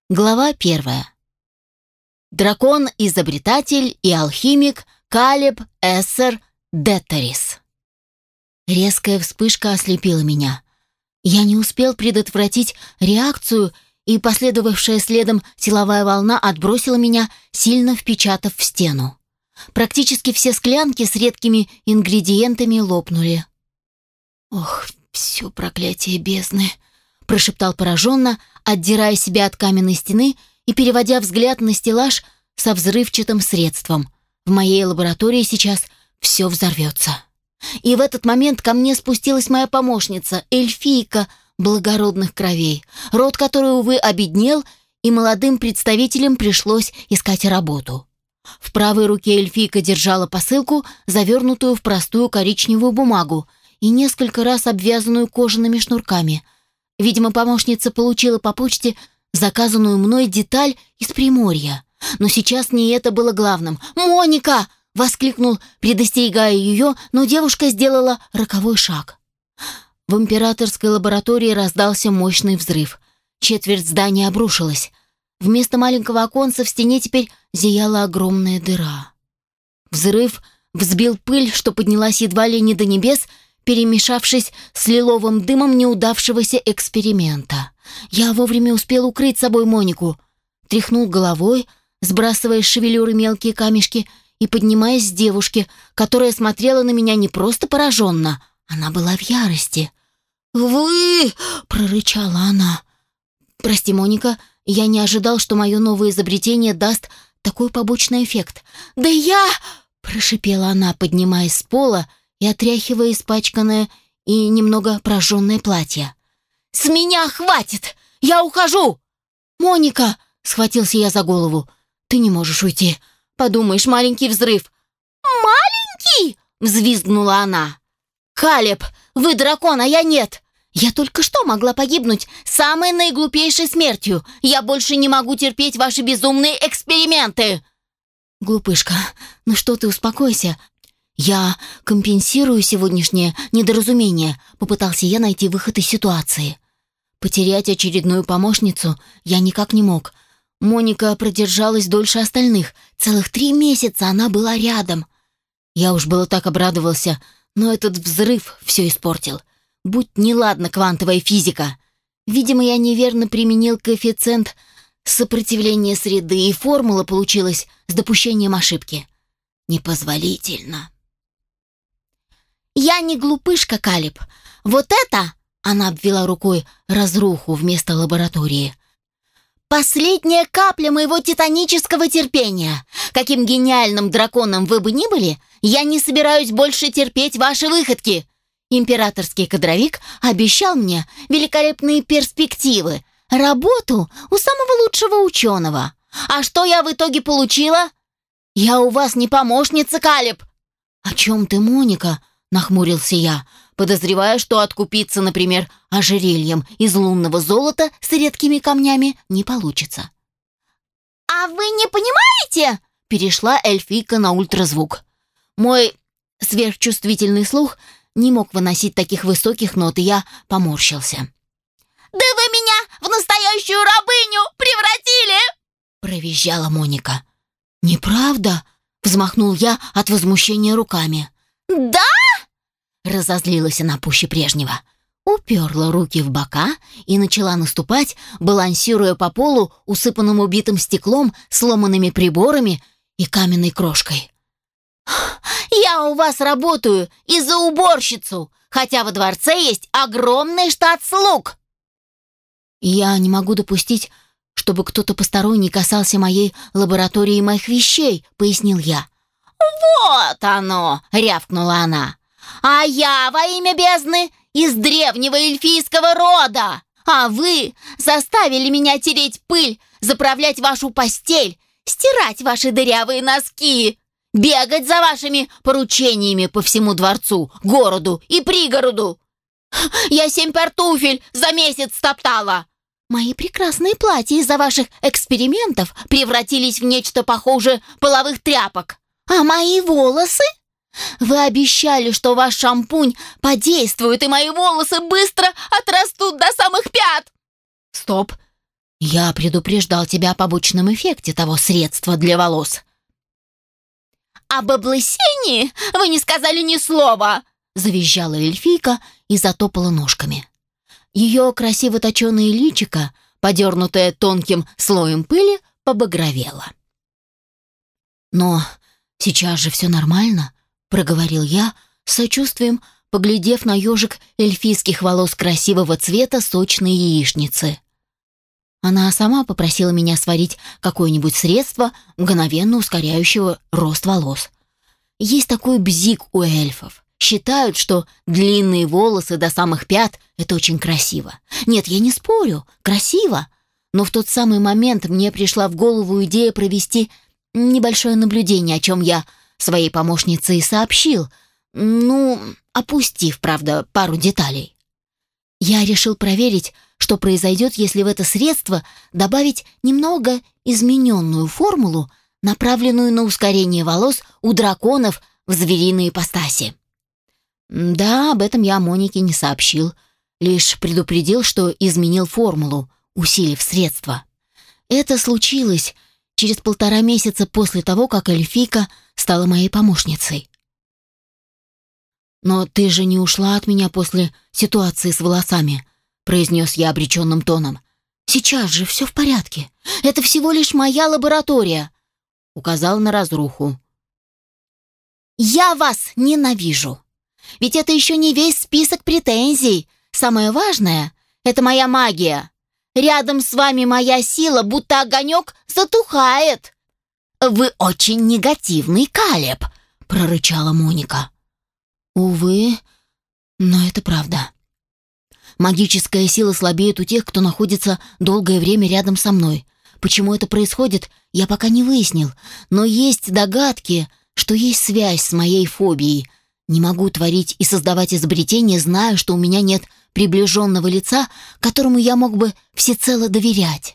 Глава 1. Дракон-изобретатель и алхимик Калеб Эссер Деттерис. Резкая вспышка ослепила меня. Я не успел предотвратить реакцию, и последовавшая следом силовая волна отбросила меня, сильно впечатав в стену. Практически все склянки с редкими ингредиентами лопнули. «Ох, все проклятие бездны!» — прошептал пораженно, отдирая себя от каменной стены и переводя взгляд на стеллаж со взрывчатым средством. В моей лаборатории сейчас все взорвется. И в этот момент ко мне спустилась моя помощница, эльфийка благородных кровей, род которой, увы, обеднел, и молодым представителям пришлось искать работу. В правой руке эльфийка держала посылку, завернутую в простую коричневую бумагу и несколько раз обвязанную кожаными шнурками. Видимо, помощница получила по почте заказанную мной деталь из Приморья. Но сейчас не это было главным. «Моника!» — воскликнул, предостерегая ее, но девушка сделала роковой шаг. В императорской лаборатории раздался мощный взрыв. Четверть здания обрушилась. Вместо маленького оконца в стене теперь зияла огромная дыра. Взрыв взбил пыль, что поднялась едва ли не до небес, перемешавшись с лиловым дымом неудавшегося эксперимента. Я вовремя успел укрыть собой Монику. Тряхнул головой, сбрасывая с шевелюры мелкие камешки и поднимаясь с девушки, которая смотрела на меня не просто пораженно, она была в ярости. «Вы!» — прорычала она. «Прости, Моника, я не ожидал, что мое новое изобретение даст такой побочный эффект». «Да я...» — прошипела она, поднимаясь с пола и отряхивая испачканное и немного прожженное платье. «С меня хватит! Я ухожу!» «Моника!» — схватился я за голову. «Ты не можешь уйти. Подумаешь, маленький взрыв». «Маленький?» — взвизгнула она. «Калеб, вы дракон, а я нет. Я только что могла погибнуть самой наиглупейшей смертью. Я больше не могу терпеть ваши безумные эксперименты!» «Глупышка, ну что ты, успокойся. Я компенсирую сегодняшнее недоразумение», — попытался я найти выход из ситуации. Потерять очередную помощницу я никак не мог. Моника продержалась дольше остальных. Целых 3 месяца она была рядом. Я уж было так обрадовался, но этот взрыв все испортил. Будь неладна квантовая физика. Видимо, я неверно применил коэффициент сопротивления среды, и формула получилась с допущением ошибки. Непозволительно. «Я не глупышка, Калеб. Вот это...» — она обвела рукой разруху вместо лаборатории. «Последняя капля моего титанического терпения. Каким гениальным драконом вы бы ни были, я не собираюсь больше терпеть ваши выходки. Императорский кадровик обещал мне великолепные перспективы, работу у самого лучшего ученого. А что я в итоге получила? Я у вас не помощница, Калеб!» «О чем ты, Моника?» — нахмурился я, подозревая, что откупиться, например, ожерельем из лунного золота с редкими камнями не получится. «А вы не понимаете?» — перешла эльфийка на ультразвук. Мой сверхчувствительный слух не мог выносить таких высоких нот, и я поморщился. «Да вы меня в настоящую рабыню превратили!» — провизжала Моника. «Неправда!» — взмахнул я от возмущения руками. «Да?» — разозлилась она пуще прежнего. Уперла руки в бока и начала наступать, балансируя по полу, усыпанному битым стеклом, сломанными приборами и каменной крошкой. «Я у вас работаю и за уборщицу, хотя во дворце есть огромный штат слуг!» «Я не могу допустить, чтобы кто-то посторонний касался моей лаборатории и моих вещей», — пояснил я. «Вот оно!» — рявкнула она. «А я во имя бездны из древнего эльфийского рода! А вы заставили меня тереть пыль, заправлять вашу постель, стирать ваши дырявые носки, бегать за вашими поручениями по всему дворцу, городу и пригороду. Я 7 пар туфель за месяц стоптала. Мои прекрасные платья из-за ваших экспериментов превратились в нечто похуже половых тряпок. А мои волосы? Вы обещали, что ваш шампунь подействует, и мои волосы быстро отрастут до самых пят!» «Стоп! Я предупреждал тебя о побочном эффекте того средства для волос. «Об облысении вы не сказали ни слова!» Завизжала эльфийка и затопала ножками. Ее красиво точеное личико, подернутое тонким слоем пыли, побагровело. «Но сейчас же все нормально», — проговорил я, с сочувствием поглядев на ежик эльфийских волос красивого цвета сочной яичницы. Она сама попросила меня сварить какое-нибудь средство, мгновенно ускоряющего рост волос. Есть такой бзик у эльфов. Считают, что длинные волосы до самых пят — это очень красиво. Нет, я не спорю, красиво. Но в тот самый момент мне пришла в голову идея провести небольшое наблюдение, о чем я своей помощнице и сообщил, опустив, правда, пару деталей. Я решил проверить, что произойдет, если в это средство добавить немного измененную формулу, направленную на ускорение волос у драконов в звериной ипостаси. Да, об этом я Монике не сообщил, лишь предупредил, что изменил формулу, усилив средство. Это случилось через 1,5 месяца после того, как эльфийка стала моей помощницей. «Но ты же не ушла от меня после ситуации с волосами», — произнес я обреченным тоном. «Сейчас же все в порядке. Это всего лишь моя лаборатория», — указал на разруху. «Я вас ненавижу. Ведь это еще не весь список претензий. Самое важное — это моя магия. Рядом с вами моя сила, будто огонек, затухает». «Вы очень негативный, Калеб», — прорычала Моника. «Увы, но это правда. Магическая сила слабеет у тех, кто находится долгое время рядом со мной. Почему это происходит, я пока не выяснил, но есть догадки, что есть связь с моей фобией. Не могу творить и создавать изобретения, зная, что у меня нет приближенного лица, которому я мог бы всецело доверять».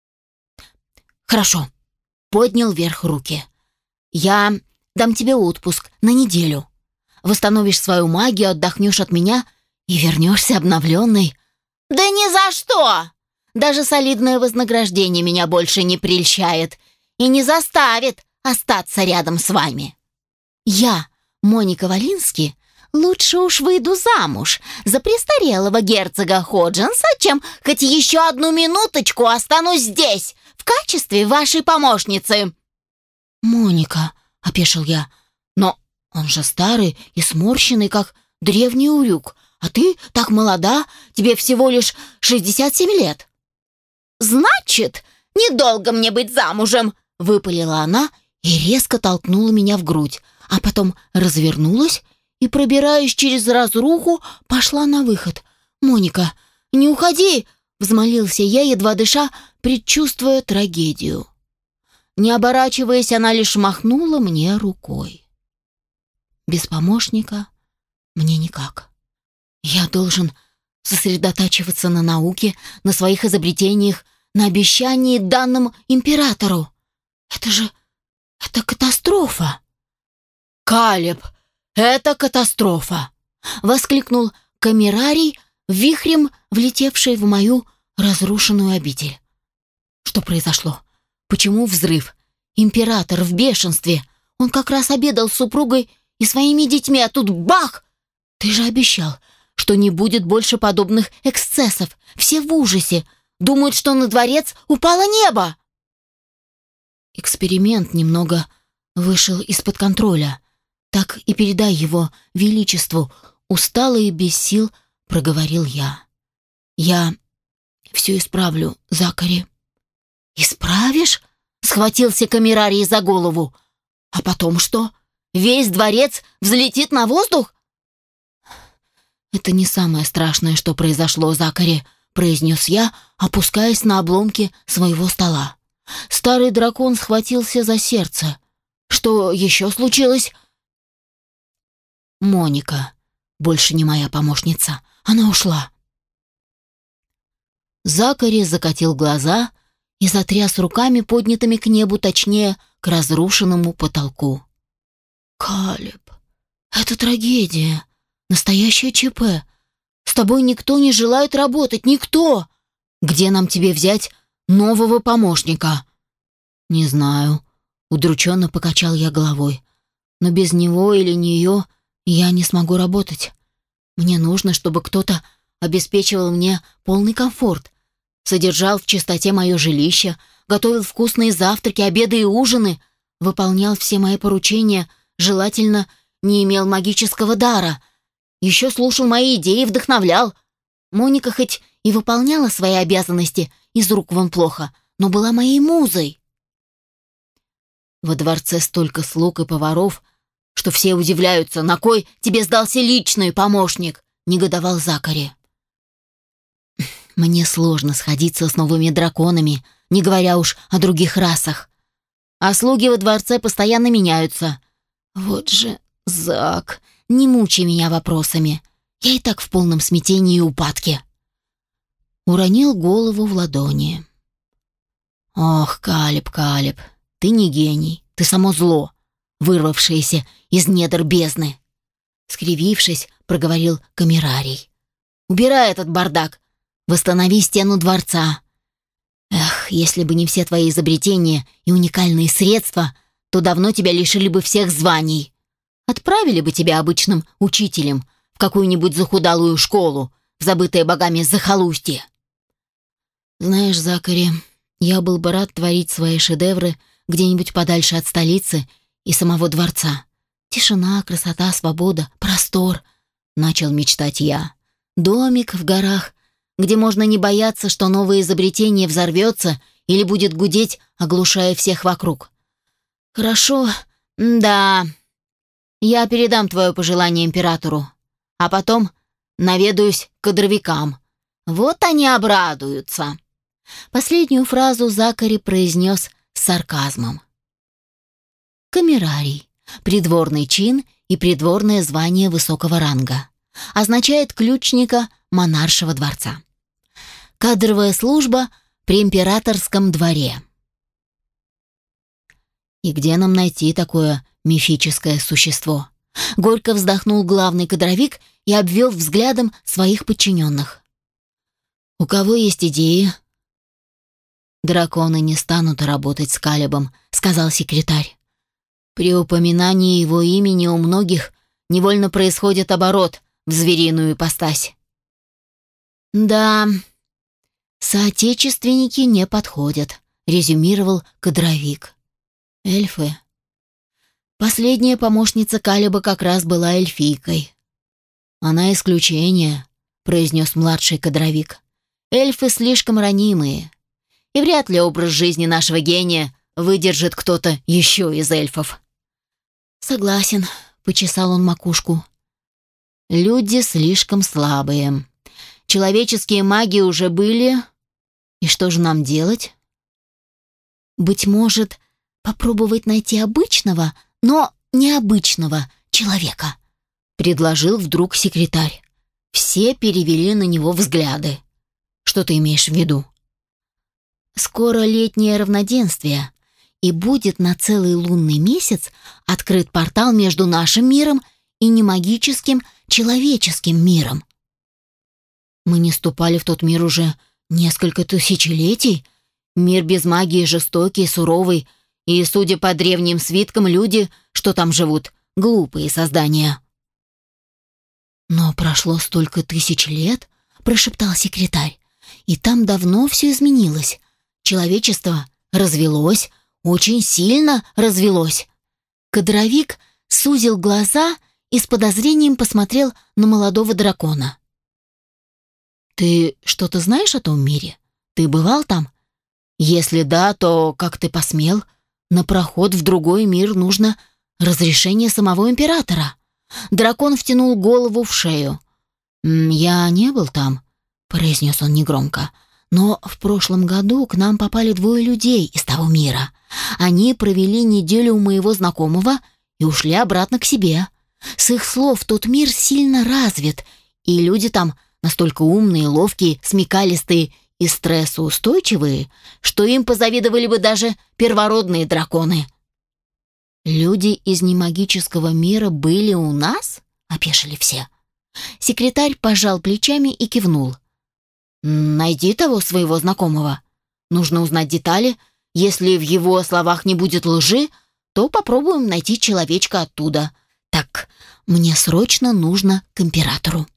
«Хорошо», — поднял вверх руки. «Я дам тебе отпуск на неделю. Восстановишь свою магию, отдохнешь от меня и вернешься обновленной». «Да ни за что! Даже солидное вознаграждение меня больше не прельщает и не заставит остаться рядом с вами. Я, Моника Валински, лучше уж выйду замуж за престарелого герцога Ходженса, чем хоть еще одну минуточку останусь здесь в качестве вашей помощницы». «Моника», — опешил я, — «но он же старый и сморщенный, как древний урюк, а ты так молода, тебе всего лишь 67 лет». «Значит, недолго мне быть замужем», — выпалила она и резко толкнула меня в грудь, а потом развернулась и, пробираясь через разруху, пошла на выход. «Моника, не уходи!» — взмолился я, едва дыша, предчувствуя трагедию. Не оборачиваясь, она лишь махнула мне рукой. Без помощника мне никак. Я должен сосредотачиваться на науке, на своих изобретениях, на обещании данным императору. Это катастрофа. «Калеб, это катастрофа!» — воскликнул камерарий, вихрем влетевший в мою разрушенную обитель. Что произошло? Почему взрыв? Император в бешенстве. Он как раз обедал с супругой и своими детьми, а тут бах! Ты же обещал, что не будет больше подобных эксцессов. Все в ужасе. Думают, что на дворец упало небо. Эксперимент немного вышел из-под контроля. Так и передай его величеству, устало и без сил проговорил я. Я все исправлю, Закари. «Исправишь?» — схватился камерарий за голову. «А потом что? Весь дворец взлетит на воздух?» «Это не самое страшное, что произошло, Закари», — произнес я, опускаясь на обломки своего стола. Старый дракон схватился за сердце. «Что еще случилось?» «Моника больше не моя помощница. Она ушла». Закари закатил глаза и затряс руками, поднятыми к небу, точнее, к разрушенному потолку. «Калеб, это трагедия. Настоящее ЧП. С тобой никто не желает работать, никто. Где нам тебе взять нового помощника?» «Не знаю», — удрученно покачал я головой. «Но без него или нее я не смогу работать. Мне нужно, чтобы кто-то обеспечивал мне полный комфорт, содержал в чистоте мое жилище, готовил вкусные завтраки, обеды и ужины, выполнял все мои поручения, желательно не имел магического дара, еще слушал мои идеи и вдохновлял. Моника хоть и выполняла свои обязанности из рук вон плохо, но была моей музой. Во дворце столько слуг и поваров, что все удивляются, на кой тебе сдался личный помощник, негодовал Закари. Мне сложно сходиться с новыми драконами, не говоря уж о других расах. А слуги во дворце постоянно меняются. Вот же, Зак, не мучай меня вопросами. Я и так в полном смятении и упадке. Уронил голову в ладони. Ох, Калеб, Калеб, ты не гений, ты само зло, вырвавшееся из недр бездны. Скривившись, проговорил камерарий. Убирай этот бардак, восстанови стену дворца. Эх, если бы не все твои изобретения и уникальные средства, то давно тебя лишили бы всех званий. Отправили бы тебя обычным учителем в какую-нибудь захудалую школу, в забытое богами захолустье. Знаешь, Закари, я был бы рад творить свои шедевры где-нибудь подальше от столицы и самого дворца. Тишина, красота, свобода, простор, начал мечтать я. Домик в горах, где можно не бояться, что новое изобретение взорвется или будет гудеть, оглушая всех вокруг. Хорошо, да. Я передам твое пожелание императору, а потом наведаюсь к кадровикам. Вот они обрадуются. Последнюю фразу Закари произнес с сарказмом. Камерарий, придворный чин и придворное звание высокого ранга, означает ключника монаршего дворца. Кадровая служба при императорском дворе. И где нам найти такое мифическое существо? Горько вздохнул главный кадровик и обвел взглядом своих подчиненных. У кого есть идеи? Драконы не станут работать с Калебом, сказал секретарь. При упоминании его имени у многих невольно происходит оборот в звериную ипостась. Да, соотечественники не подходят, резюмировал кадровик. Эльфы. Последняя помощница Калеба как раз была эльфийкой. Она исключение, произнес младший кадровик. Эльфы слишком ранимые, и вряд ли образ жизни нашего гения выдержит кто-то еще из эльфов. Согласен, почесал он макушку. Люди слишком слабые. Человеческие маги уже были. И что же нам делать? Быть может, попробовать найти обычного, но необычного человека, предложил вдруг секретарь. Все перевели на него взгляды. Что ты имеешь в виду? Скоро летнее равноденствие, и будет на целый лунный месяц открыт портал между нашим миром и немагическим человеческим миром. Мы не ступали в тот мир уже несколько тысячелетий. Мир без магии жестокий, суровый, и, судя по древним свиткам, люди, что там живут, глупые создания. Но прошло столько тысяч лет, прошептал секретарь, и там давно все изменилось. Человечество развелось, очень сильно развелось. Кадровик сузил глаза и с подозрением посмотрел на молодого дракона. «Ты что-то знаешь о том мире? Ты бывал там? Если да, то как ты посмел? На проход в другой мир нужно разрешение самого императора». Дракон втянул голову в шею. «Я не был там», — произнес он негромко. «Но в прошлом году к нам попали 2 людей из того мира. Они провели неделю у моего знакомого и ушли обратно к себе. С их слов, тот мир сильно развит, и люди там настолько умные, ловкие, смекалистые и стрессоустойчивые, что им позавидовали бы даже первородные драконы». «Люди из немагического мира были у нас?» — опешили все. Секретарь пожал плечами и кивнул. «Найди того своего знакомого. Нужно узнать детали. Если в его словах не будет лжи, то попробуем найти человечка оттуда. Так, мне срочно нужно к императору.